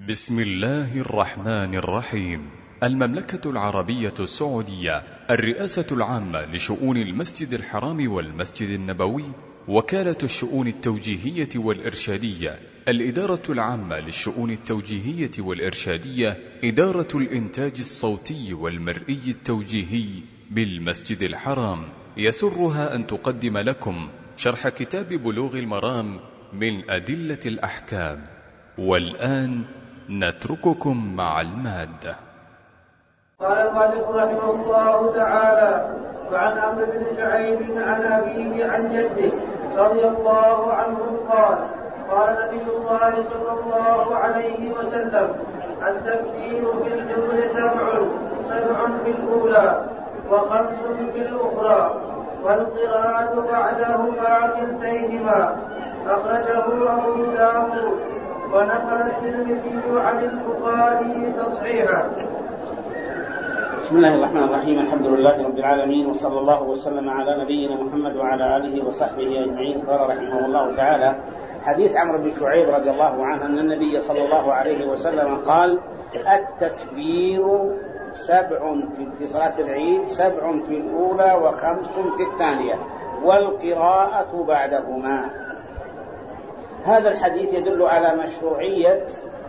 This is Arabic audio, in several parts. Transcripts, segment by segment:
بسم الله الرحمن الرحيم. المملكة العربية السعودية، الرئاسة العامة لشؤون المسجد الحرام والمسجد النبوي، وكالة الشؤون التوجيهية والإرشادية، الإدارة العامة للشؤون التوجيهية والإرشادية، إدارة الإنتاج الصوتي والمرئي التوجيهي بالمسجد الحرام، يسرها أن تقدم لكم شرح كتاب بلوغ المرام من أدلة الأحكام. والآن نترككم مع المادة. قال المؤلف رحمه الله تعالى: وعن عمرو بن شعيب عن أبيه عن جده رضي الله عنه قال: قال نبي الله صلى الله عليه وسلم: التكبير في الجمر سبع في الأولى وخمس في الأخرى، والقراءة بعدهما كلتيهما. أخرجه أبو داود ونقل الترمذي عن البخاري تصحيحا. بسم الله الرحمن الرحيم. الحمد لله رب العالمين، وصلى الله وسلم على نبينا محمد وعلى آله وصحبه أجمعين. قال رحمه الله تعالى: حديث عمرو بن شعيب رضي الله عنه أن النبي صلى الله عليه وسلم قال: التكبير في صلاة العيد 7 في الأولى و5 في الثانية، والقراءة بعدهما. هذا الحديث يدل على مشروعية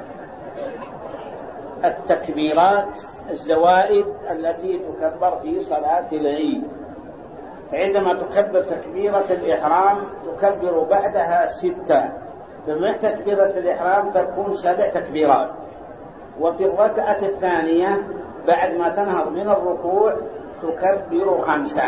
التكبيرات الزوائد التي تكبر في صلاة العيد. عندما تكبر تكبيرة الإحرام تكبر بعدها 6، فمع تكبيرة الإحرام تكون 7 تكبيرات. وفي الركعة الثانية بعد ما تنهض من الركوع تكبر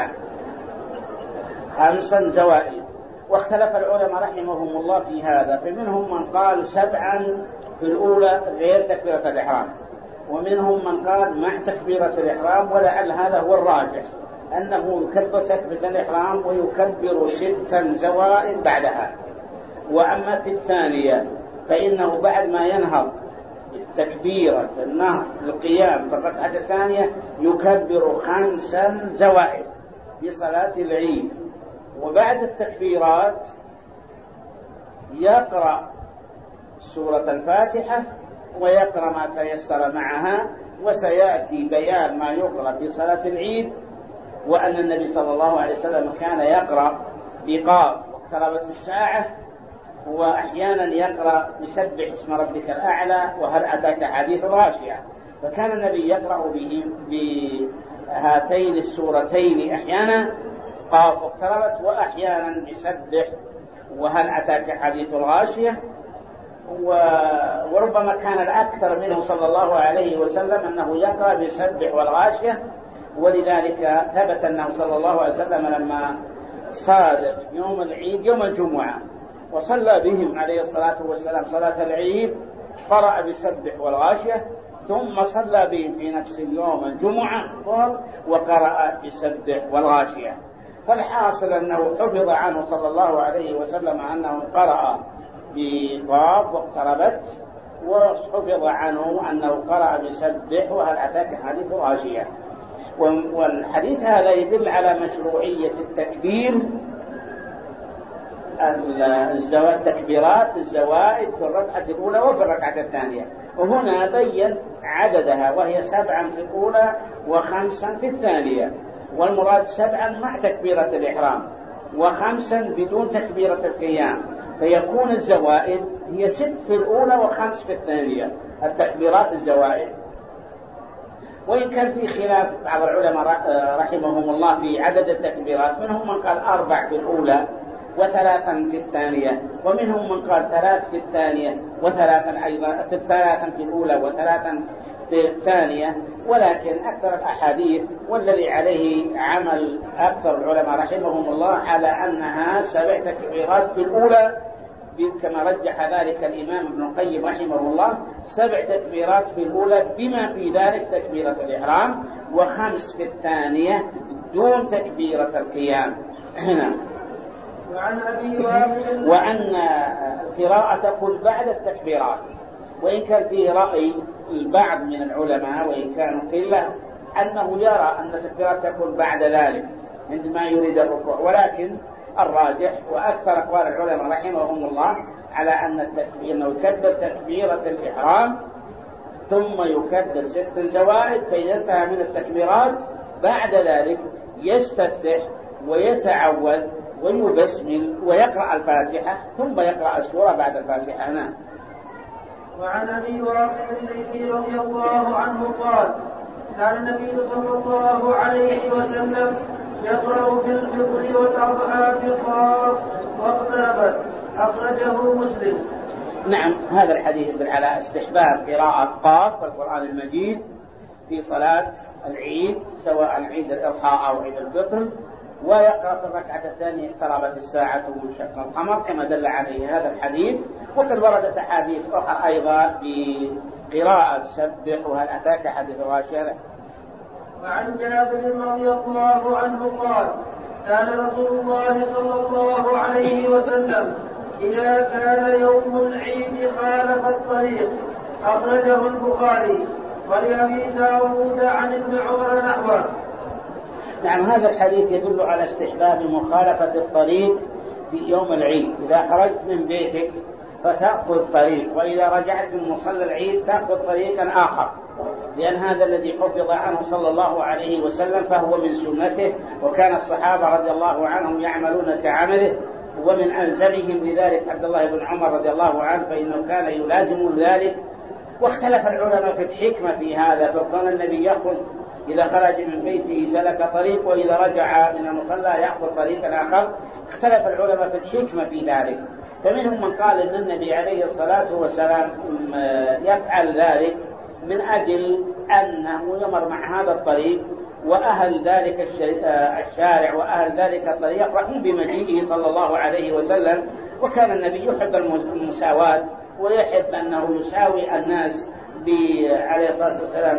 5 زوائد. واختلف العلماء رحمهم الله في هذا، فمنهم من قال 7 في الأولى غير تكبيرة الإحرام، ومنهم من قال مع تكبيرة الإحرام، ولعل هذا هو الراجح أنه يكبر تكبيرة الإحرام ويكبر 6 زوائد بعدها. وأما في الثانية فإنه بعد ما ينهض تكبيرة النهض القيام في الركعة الثانية يكبر 5 زوائد في صلاة العيد. وبعد التكبيرات يقرأ سورة الفاتحة ويقرأ ما تيسر معها، وسيأتي بيان ما يقرأ في صلاة العيد، وأن النبي صلى الله عليه وسلم كان يقرأ بقاف واقتربت الساعة، وأحيانا يقرأ بسبح اسم ربك الأعلى وهل أتاك حديث غاشية. فكان النبي يقرأ بهاتين السورتين أحيانا قاف واقتربت، وأحيانا بسبح وهل أتاك حديث الغاشية. وربما كان الأكثر منه صلى الله عليه وسلم أنه يقرأ بسبح والغاشية. ولذلك ثبت أنه صلى الله عليه وسلم لما صادف يوم العيد يوم الجمعة وصلى بهم عليه الصلاة والسلام صلاة العيد قرأ بسبح والغاشية، ثم صلى بهم في نفس اليوم الجمعة وقرأ بسبح والغاشية. فالحاصل أنه حفظ عنه صلى الله عليه وسلم أنه قرأ بقاف واقتربت، وحفظ عنه أنه قرأ بسبح وهل أتاك حديث غاشية. والحديث هذا يدل على مشروعية التكبير تكبيرات الزوائد في الركعة الأولى وفي الركعة الثانية. وهنا بين عددها، وهي 7 في الأولى و5 في الثانية، والمراد 7 مع تكبيرة الإحرام و5 بدون تكبيرة القيام، فيكون الزوائد هي 6 في الأولى و5 في الثانية، التكبيرات الزوائد. وإن كان في خلاف بعض العلماء رحمهم الله في عدد التكبيرات، منهم من قال 4 في الأولى و3 في الثانية، ومنهم من قال 3 في الثانية و3 أيضا في 3 في الأولى و3 في الثانية. ولكن أكثر الأحاديث والذي عليه عمل أكثر العلماء رحمهم الله على أنها 7 تكبيرات في الأولى، كما رجح ذلك الإمام ابن القيم رحمه الله، 7 تكبيرات في الأولى بما في ذلك تكبيرة الإحرام، و5 في الثانية دون تكبيرة القيام. وأن القراءة تكون بعد التكبيرات. وإن كان فيه رأي البعض من العلماء وإن كانوا قلة أنه يرى أن التكبيرات تكون بعد ذلك عندما يريد الركوع، ولكن الراجح وأكثر أقوال العلماء رحمهم الله على أن أنه يكبر تكبيرة الإحرام ثم يكبر 6 زوائد. فإذا انتهى من التكبيرات بعد ذلك يستفتح ويتعوذ ويبسمل ويقرأ الفاتحة ثم يقرأ السورة بعد الفاتحة. نعم. وعن أبي واقد الليثي رضي الله عنه قال كان النبي صلى الله عليه وسلم يقرأ في الفطر والأضحى بقاف واقتربت. أخرجه مسلم. نعم، هذا الحديث يدل على استحباب قراءة قاف في القرآن المجيد في صلاة العيد سواء عيد الأضحى أو عيد الفطر، ويقرأ في الركعة الثانية اقتربت الساعة وانشق القمر كما دل عليه هذا الحديث. وقد وردت أحاديث أخرى أيضا بقراءة سبح وهل أتاك حديث غاشية. وعن جابر رضي الله عنه قال كان رسول الله صلى الله عليه وسلم إذا كان يوم العيد خالف الطريق. أخرجه البخاري. ولأبي داود عن ابن عمر نحوه. نعم، هذا الحديث يدل على استحباب مخالفة الطريق في يوم العيد. إذا خرجت من بيتك فتأخذ طريق، وإذا رجعت من مصلى العيد تأخذ طريقا آخر، لأن هذا الذي حفظ عنه صلى الله عليه وسلم فهو من سنته، وكان الصحابة رضي الله عنهم يعملون كعمله، ومن ألزمهم لذلك عبد الله بن عمر رضي الله عنه فإنه كان يلازم ذلك. واختلف العلماء في الحكمة في هذا، فكان النبي يخرج إذا خرج من بيته سلك طريق، وإذا رجع من المصلى يأخذ طريقا آخر. اختلف العلماء في الحكمة في ذلك، فمنهم من قال إن النبي عليه الصلاة والسلام يفعل ذلك من أجل أنه يمر مع هذا الطريق، وأهل ذلك الشارع وأهل ذلك الطريق يفرحون بمجيئه صلى الله عليه وسلم. وكان النبي يحب المساواة ويحب أنه يساوي الناس عليه الصلاة والسلام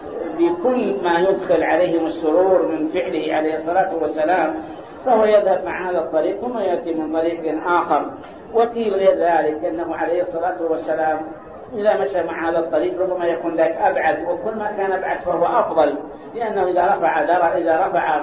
بكل ما يدخل عليهم السرور من فعله عليه الصلاة والسلام، فهو يذهب مع هذا الطريق ثم يأتي من طريق آخر. وقيل غير ذلك أنه عليه الصلاة والسلام إذا مشى مع هذا الطريق ربما يكون ذاك أبعد، وكل ما كان أبعد فهو أفضل، لأنه إذا رفع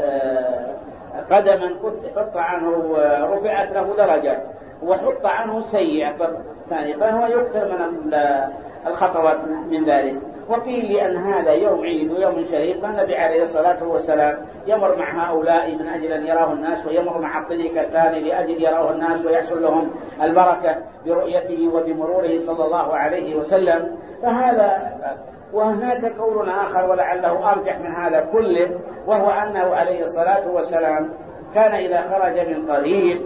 قدما حط عنه رفعت له درجة، وحط عنه سيئة ثاني، فهو يكثر من الخطوات من ذلك. وقيل لأن هذا يوم عيد ويوم شريف، فالنبي عليه الصلاة والسلام يمر مع هؤلاء من أجل أن يراه الناس، ويمر مع الطريق الثاني لأجل يراه الناس ويحصل لهم البركة برؤيته وبمروره صلى الله عليه وسلم. فهذا. وهناك قول آخر ولعله أرجح من هذا كله، وهو أنه عليه الصلاة والسلام كان إذا خرج من طريق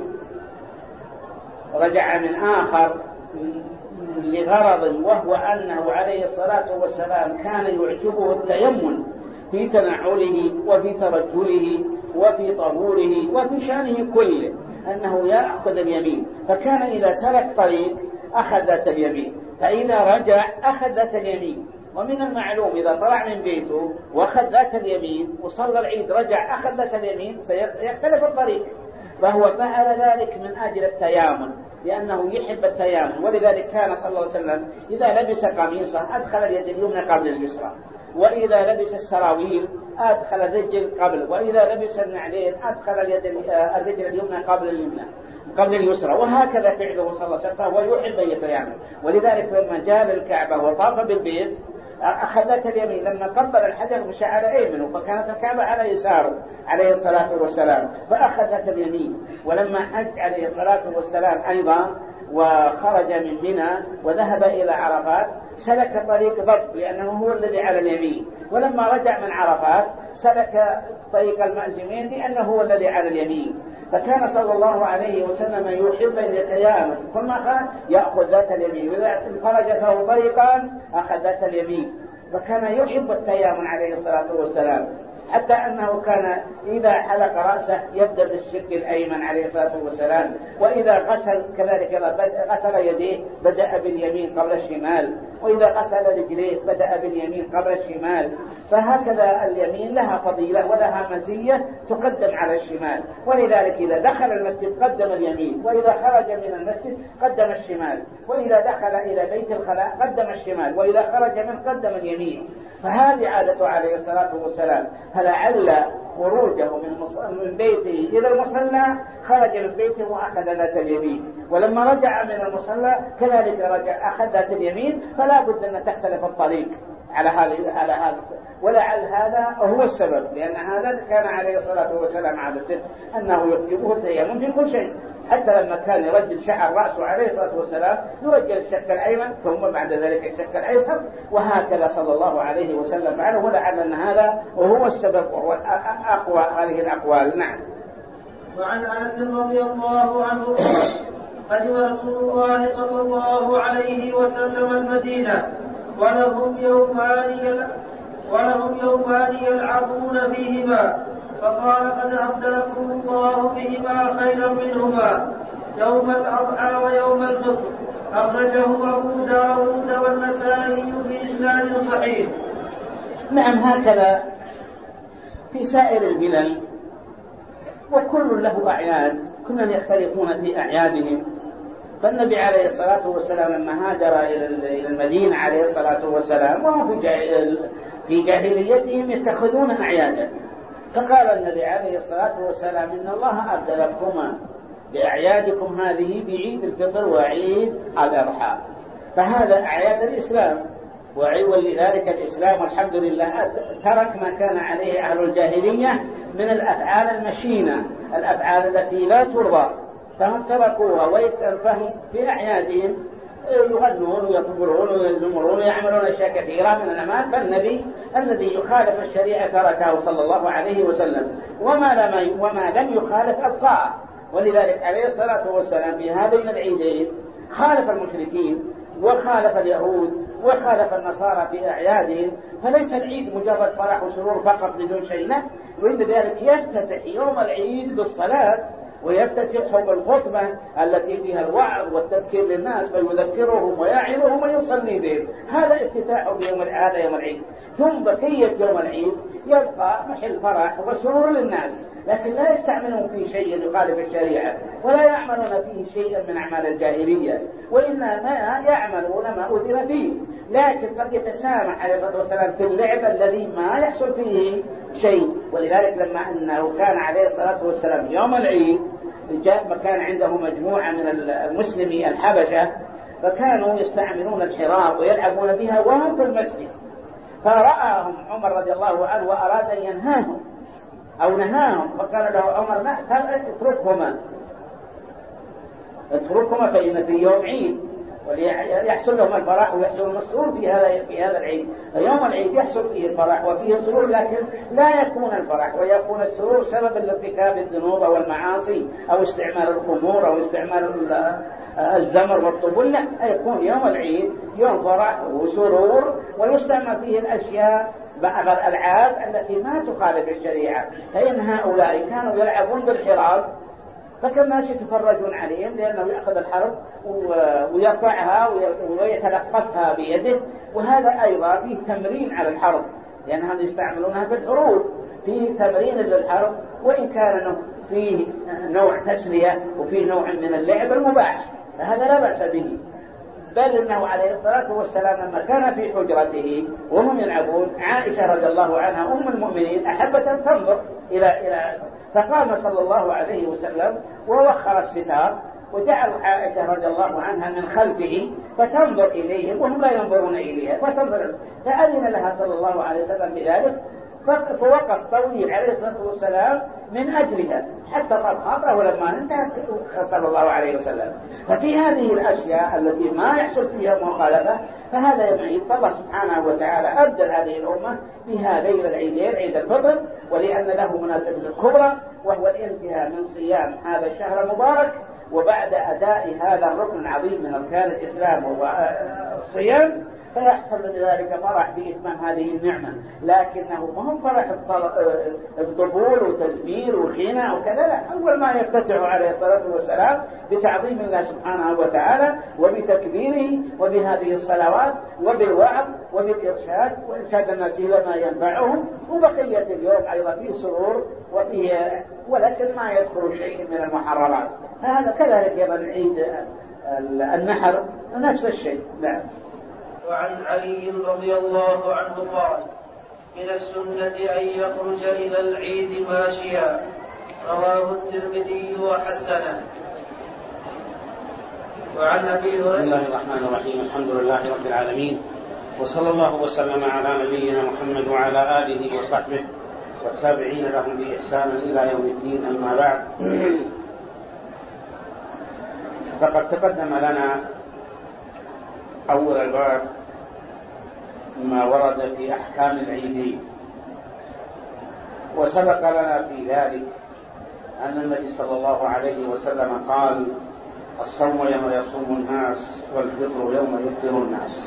رجع من آخر لغرض، وهو أنه عليه الصلاة والسلام كان يعجبه التيمم في تنعله وفي ترجله وفي طهوره وفي شأنه كله، أنه يأخذ اليمين. فكان إذا سلك طريق أخذ ذات اليمين، فإذا رجع أخذ ذات اليمين. ومن المعلوم إذا طلع من بيته وأخذ ذات اليمين وصلى العيد رجع أخذ ذات اليمين سيختلف الطريق، فهو فعل ذلك من أجل التيامن، لأنه يحب التيامن. ولذلك كان صلى الله عليه وسلم إذا لبس قميصه أدخل اليد اليمنى قبل اليسرى، وإذا لبس السراويل أدخل الرجل قبل، وإذا لبس النعلين أدخل الرجل اليمنى قبل اليسرى، وهكذا فعله صلى الله عليه وسلم، فهو يحب أن يتيامن. ولذلك لما جاء للكعبة وطاف بالبيت أخذت اليمين، لما قبل الحجر مشى على أيمنه، فكانت الكعبة على يساره عليه الصلاة والسلام، فأخذت اليمين. ولما حج عليه الصلاة والسلام أيضا وخرج من منى وذهب إلى عرفات سلك طريق ضب، لأنه هو الذي على اليمين. ولما رجع من عرفات سلك طريق المأزمين، لأنه هو الذي على اليمين. فكان صلى الله عليه وسلم يحب أن يتيامن، كل ما خرج يأخذ ذات اليمين، وإذا خرج له طريقا أخذ ذات اليمين. فكان يحب التيامن عليه الصلاة والسلام، حتى أنه كان إذا حلق رأسه يبدأ بالشق الأيمن عليه الصلاة والسلام، وإذا غسل كذلك غسل يديه بدأ باليمين قبل الشمال، وإذا غسل رجليه بدأ باليمين قبل الشمال. فهكذا اليمين لها فضيلة ولها مزية تقدم على الشمال. ولذلك إذا دخل المسجد قدم اليمين، وإذا خرج من المسجد قدم الشمال، وإذا دخل إلى بيت الخلاء قدم الشمال، وإذا خرج منه قدم اليمين. فهذه عادته عليه الصلاة والسلام. فلعل خروجه من بيته إلى المصلى خرج من بيته وأخذ ذات اليمين، ولما رجع من المصلى كذلك رجع أخذ ذات اليمين، فلا بد أن تختلف الطريق على هذا ولعل هذا هو السبب، لأن هذا كان عليه الصلاة والسلام عادته أنه يعجبه التيمم في كل شيء، حتى لما كان يرجل شعر رأسه عليه الصلاة والسلام يرجل الشق الأيمن ثم بعد ذلك الشق الأيسر، وهكذا صلى الله عليه وسلم فعله، ولعل أن هذا وهو السبب وهو أقوى هذه الأقوال. نعم. وعن أنس رضي الله عنه قدم رسول الله صلى الله عليه وسلم المدينة ولهم يومان يلعبون فيهما، فقال قد أبدلكم الله بهما خيرا منهما يوم الأضحى ويوم الفطر. أخرجه أبو داود والنسائي بإسناد صحيح. نعم، هكذا في سائر البلاد، وكل له أعياد، كلهم يختلفون في أعيادهم. فالنبي عليه الصلاة والسلام لما هاجر إلى المدينة عليه الصلاة والسلام وهم في جاهليتهم يتخذون أعيادا، فقال النبي عليه الصلاة والسلام إن الله أبدلكما بأعيادكم هذه بعيد الفطر وعيد الأضحى، فهذا أعياد الإسلام، ولذلك الإسلام والحمد لله ترك ما كان عليه أهل الجاهلية من الأفعال المشينة، الأفعال التي لا ترضى، فهم تركوها، فهم في أعيادهم يغنون ويطبلون ويزمرون ويعملون أشياء كثيرة من الأعمال، فالنبي الذي يخالف الشريعة تركه صلى الله عليه وسلم، وما لم يخالف أبقاه. ولذلك عليه الصلاة والسلام في هذين العيدين خالف المشركين وخالف اليهود وخالف النصارى في أعيادهم، فليس العيد مجرد فرح وسرور فقط بدون شيء، وإن ذلك يفتتح يوم العيد بالصلاة ويفتتح بالخطبة التي فيها الوعظ والتذكير للناس فيذكرهم ويعظهم ويصلي بهم، هذا افتتاح هذا يوم العيد. ثم بقية يوم العيد يبقى محل فرح وسرور للناس، لكن لا يستعملون فيه شيء يخالف الشريعة ولا يعملون فيه شيئا من أعمال الجاهلية، وإنما يعملون ما أذن فيه، لكن قد يتسامح عليه الصلاة والسلام في اللعب الذي ما يحصل فيه شيء. ولذلك لما أنه كان عليه الصلاة والسلام يوم العيد كان عنده مجموعة من المسلمي الحبشة، فكانوا يستعملون الحراب ويلعبون بها وهم في المسجد، فرآهم عمر رضي الله عنه وأراد أن ينهاهم أو نهاهم، فقال له عمر اتركهما فإن في يوم عيد وليحصل لهم الفرح ويحصل لهم السرور في هذا العيد. فيوم العيد يحصل فيه الفرح وفيه السرور، لكن لا يكون الفرح ويكون السرور سبب لارتكاب الذنوب أو المعاصي أو استعمال الخمور أو استعمال الزمر والطبول، لا، يكون يوم العيد يوم فرح وسرور ويستعمل فيه الأشياء بعض الألعاب التي ما تخالف الشريعة. فإن هؤلاء كانوا يلعبون بالحراب فكان الناس يتفرجون عليهم، لأنه يأخذ الحرب ويرفعها ويتلقفها بيده، وهذا أيضا فيه تمرين على الحرب، لأنهم يستعملونها في الحروب، فيه تمرين للحرب، وإن كان فيه نوع تسلية وفيه نوع من اللعب المباح، فهذا لا بأس به. بل إنه عليه الصلاة والسلام لما كان في حجرته وهم يلعبون، عائشة رضي الله عنها أم المؤمنين أحبت أن تنظر إلى فقام صلى الله عليه وسلم ووخر الستار وجعل عائشة رضي الله عنها من خلفه فتنظر إليهم وهم لا ينظرون إليها، فأذن لها صلى الله عليه وسلم بذلك، فوقف طويل عليه الصلاة والسلام من أجلها حتى طال خاطره، ولما انتهت صلى الله عليه وسلم. ففي هذه الأشياء التي ما يحصل فيها مخالفة فهذا يمعيد، فالله سبحانه وتعالى أبدل هذه الأمة بهذين العيدين، عيد الفطر ولأن له مناسبة كبرى وهو الانتهاء من صيام هذا الشهر المبارك، وبعد أداء هذا الركن العظيم من أركان الإسلام وهو الصيام، فيحصل بذلك فرح بإتمام هذه النعمة، لكنه ما هو فرح الطبول وتزمير وخينة وكذا، لا، أول ما يفتتح عليه الصلاة والسلام بتعظيم الله سبحانه وتعالى وبتكبيره وبهذه الصلوات وبالوعظ وبالإرشاد وإرشاد الناس إلى ما ينفعهم، وبقية اليوم أيضا فيه سرور وفيه، ولكن ما يدخل شيء من المحرمات. هذا كذلك أيضا عيد النحر نفس الشيء. نعم. وعن علي رضي الله عنه قال: من السنة أن يخرج إلى العيد ماشيا. رواه الترمذي وحسنه. وعن أبي هريرة. بسم الله الرحمن الرحيم. الحمد لله رب العالمين، وصلى الله وسلم على نبينا محمد وعلى آله وصحبه والتابعين لهم بإحسان إلى يوم الدين. أما بعد، فقد تقدم لنا أول الباب ما ورد في أحكام العيدين، وسبق لنا في ذلك أن النبي صلى الله عليه وسلم قال: الصوم يوم يصوم الناس والفطر يوم يفطر الناس،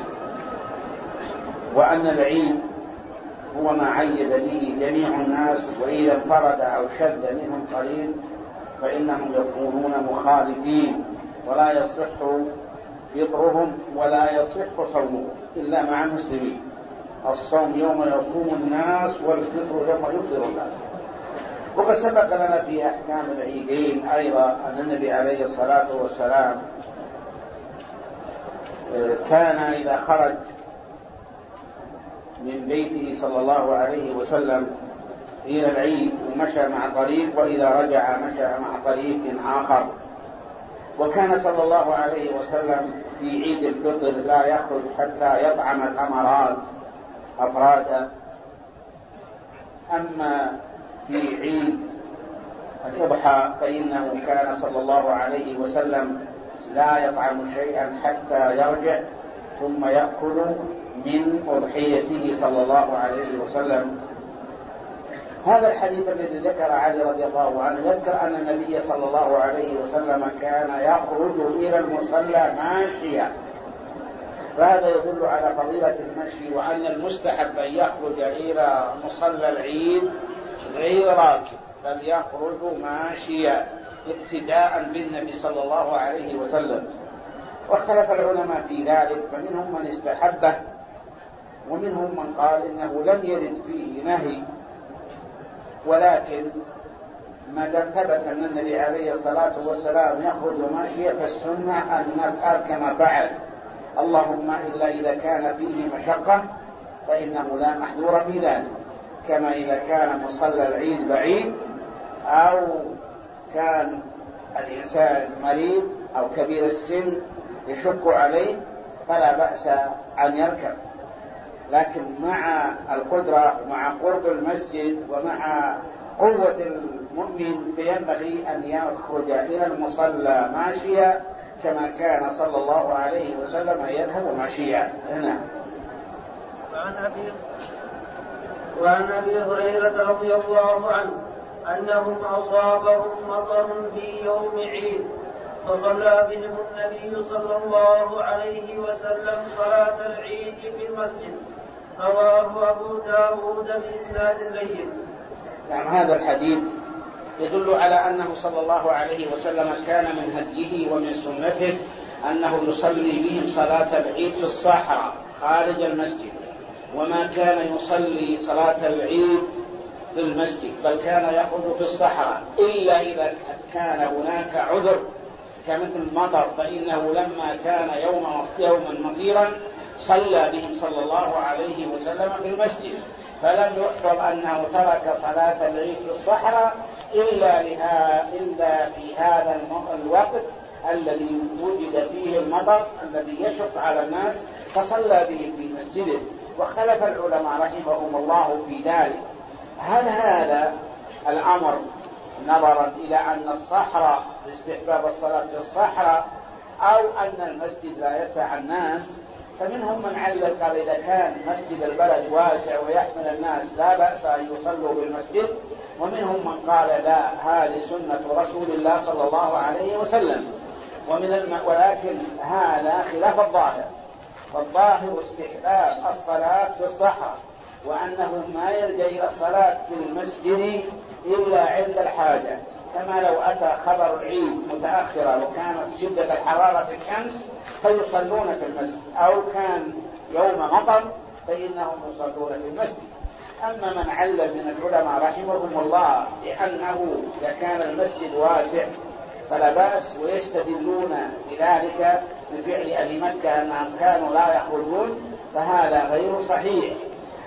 وأن العيد هو ما عيد به جميع الناس، وإذا انفرد أو شذ منهم قليل فإنهم يكونون مخالفين، ولا يصح فطرهم ولا يصح صومهم إلا مع المسلمين. الصوم يوم يصوم الناس والفطر يوم يفطر الناس. وقد سبق لنا في أحكام العيدين أيضا أن النبي عليه الصلاة والسلام كان إذا خرج من بيته صلى الله عليه وسلم إلى العيد ومشى مع طريق، وإذا رجع مشى مع طريق آخر. وكان صلى الله عليه وسلم في عيد الفطر لا يخرج حتى يطعم الأمرات أفرادا. أما في عيد الأضحى فإنه كان صلى الله عليه وسلم لا يطعم شيئا حتى يرجع ثم يأكل من أضحيته صلى الله عليه وسلم. هذا الحديث الذي ذكر علي رضي الله عنه يذكر أن النبي صلى الله عليه وسلم كان يخرج إلى المصلى ماشيا، فهذا يدل على فضيلة المشي، وأن المستحب أن يخرج إلى مصلى العيد غير راكب، بل يخرج ماشيا اقتداء بالنبي صلى الله عليه وسلم. واختلف العلماء في ذلك، فمنهم من استحبه ومنهم من قال إنه لم يرد فيه نهي، ولكن ما دام ثبت أن النبي عليه الصلاة والسلام يخرج ماشيا فالسنة أن نفعل كما فعل، اللهم إلا إذا كان فيه مشقة فإنه لا محذور في ذلك، كما إذا كان مصلى العيد بعيد أو كان الإنسان مريض أو كبير السن يشق عليه فلا بأس أن يركب. لكن مع القدرة ومع قرب المسجد ومع قوة المؤمن فينبغي أن يخرج إلى المصلى ماشيا كما كان صلى الله عليه وسلم يذهب ماشيا. وعن أبي هريرة رضي الله عنه أنهم أصابهم مطر في يوم عيد فصلى بهم النبي صلى الله عليه وسلم صلاة العيد في المسجد. رواه أبو داود بإسناد لين. يعني هذا الحديث يدل على أنه صلى الله عليه وسلم كان من هديه ومن سنته أنه يصلي بهم صلاة العيد في الصحراء خارج المسجد، وما كان يصلي صلاة العيد في المسجد، بل كان يخرج في الصحراء إلا إذا كان هناك عذر كمثل المطر، فإنه لما كان يوما مطيرا صلى بهم صلى الله عليه وسلم في المسجد، فلم يحفظ أنه ترك صلاة العيد في الصحراء إلا في هذا الوقت الذي وجد فيه المطر الذي يشق على الناس، فصلى بهم في مسجده. واختلف العلماء رحمهم الله في ذلك، هل هذا الأمر نظرا إلى أن الصحراء باستحباب الصلاة في الصحراء أو أن المسجد لا يسع الناس؟ فمنهم من علل قال إذا كان مسجد البلد واسع ويحمل الناس لا بأس أن يصلوا بالمسجد، ومنهم من قال لا، هذه سنة رسول الله صلى الله عليه وسلم. ولكن هذا خلاف الظاهر، والظاهر استحباب الصلاة في الصحراء، وأنه ما يرجع إلى الصلاة في المسجد إلا عند الحاجة، كما لو أتى خبر العيد متأخرا وكانت شدة الحرارة في الشمس فيصلون في المسجد، أو كان يوم مطر فإنهم يصلون في المسجد. أما من علل من العلماء رحمهم الله لأنه إذا كان المسجد واسع فلا بأس، ويستدلون بذلك بفعل أهل مكة أنهم كانوا لا يخرجون، فهذا غير صحيح.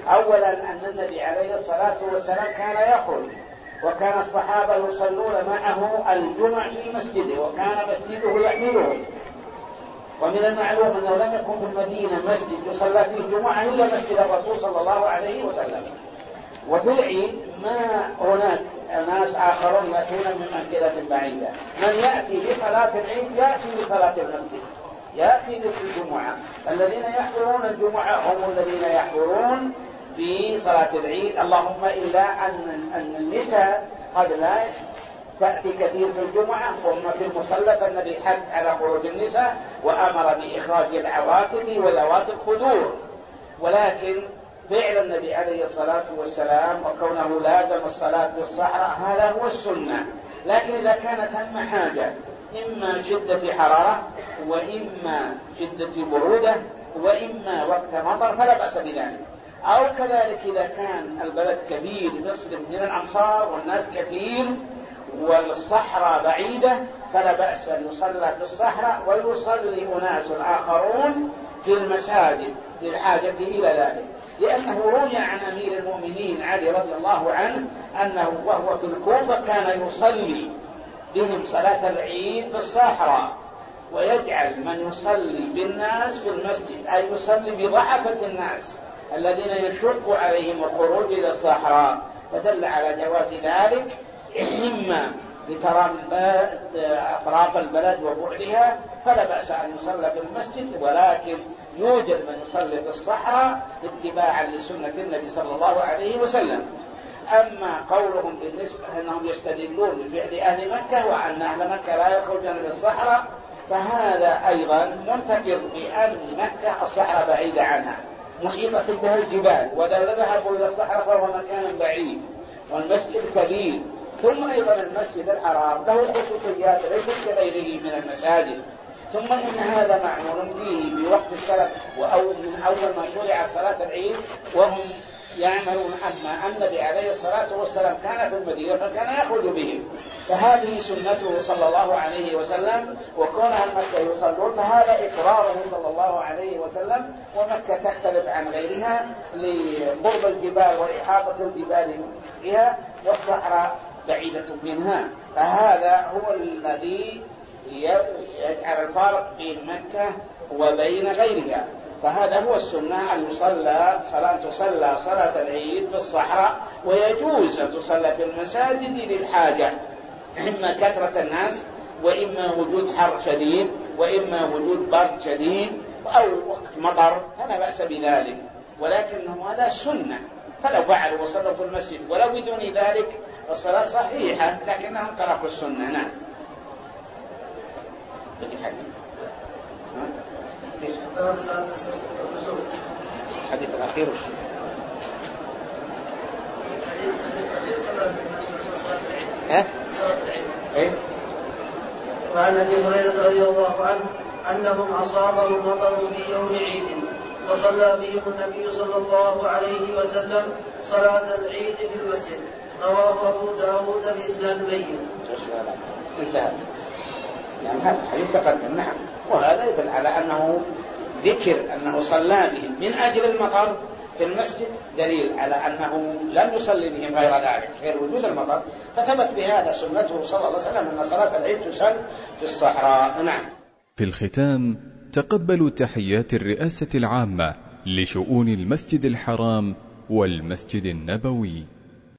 أولا أن النبي عليه الصلاة والسلام كان يخرج، وكان الصحابة يصلون معه الجمع في مسجده، وكان مسجده يحملهم. ومن المعلوم أنه لم يكن في المدينة مسجد يصلى فيه جمعة إلا مسجد الرسول صلى الله عليه وسلم. وفي العيد ما هناك ناس آخرون يأتون من أمكنة بعيدة، من يأتي لصلاة العيد يأتي لصلاة المسجد، يأتي للجمعة. الذين يحضرون الجمعة هم الذين يحضرون في صلاة العيد، اللهم إلا أن النساء قد لا تأتي كثير في الجمعة، وهم في المصلى فالنبي حث على خروج النساء وأمر بإخراج العواتق وذوات الخدور. ولكن فعل النبي عليه الصلاة والسلام وكونه لازم الصلاة بالصحراء هذا هو السنة. لكن إذا كانت ثم حاجة، إما شدة حرارة وإما شدة برودة وإما وقت مطر، فلا بأس بذلك. أو كذلك إذا كان البلد كبير يصرف من الأمصار والناس كثير والصحراء بعيدة، فلا بأس أن يصلى في الصحراء ويصلي أناس آخرون في المساجد للحاجة إلى ذلك. لأنه روي عن أمير المؤمنين علي رضي الله عنه أنه وهو في الكوفة كان يصلي بهم صلاة العيد في الصحراء، ويجعل من يصلي بالناس في المسجد، أي يصلي بضعفة الناس الذين يشق عليهم الخروج إلى الصحراء. فدل على جواز ذلك، إما لترى أطراف البلد وبعدها فلا بأس أن يصلى في المسجد، ولكن يوجد من يصلي في الصحراء اتباعا لسنة النبي صلى الله عليه وسلم. أما قولهم بالنسبة أنهم يستدلون بفعل أهل مكة وأن أهل مكة لا يخرجون للصحراء، فهذا أيضا منتقض بأن مكة الصحراء بعيدة عنها محيطة بها الجبال، وإذا ذهبوا إلى الصحراء فهو مكان بعيد والمسجد كبير. ثم أيضا المسجد الحرام له خصوصيات ليست كغيره من المساجد. ثم إن هذا معمول فيه بوقت السلف من أول ما شرع صلاة العيد، وهم يعملون أما النبي عليه الصلاة والسلام كان في المدينة فكان يخرج بهم، فهذه سنته صلى الله عليه وسلم. وكونها مكة يصلون فهذا إقراره صلى الله عليه وسلم. ومكة تختلف عن غيرها لقرب الجبال وإحاطة الجبال بها، والصحراء بعيدة منها. فهذا هو الذي يجعل الفارق بين مكة وبين غيرها. فهذا هو السنة أن تصلى صلاة العيد في الصحراء، ويجوز أن تصلى في المساجد للحاجة، إما كثرة الناس وإما وجود حر شديد وإما وجود برد شديد أو وقت مطر، فلا بأس بذلك. ولكنه هذا سنة، فلو فعلوا وصلوا في المسجد ولو بدون ذلك الصلاة صحيحة، لكنهم تركوا السنة. نعم. الحديث الأخير صلاة العيد. وعن أبي هريرة رضي الله عنه أنهم أصابهم مطر في يوم عيد وصلى بهم النبي صلى الله عليه وسلم صلاة العيد في المسجد. رواه أبو داود بإسناد لين. انتهى. يعني هذا الحديث تقدم. نعم. وهذا يدل على أنه ذكر أنه صلى بهم من أجل المطر في المسجد دليل على أنه لم يصلي بهم غير ذلك، غير وجود المطر، فثبت بهذا سنته صلى الله عليه وسلم أن صلاة العيد تصلى في الصحراء. نعم. في الختام تقبلوا تحيات الرئاسة العامة لشؤون المسجد الحرام والمسجد النبوي.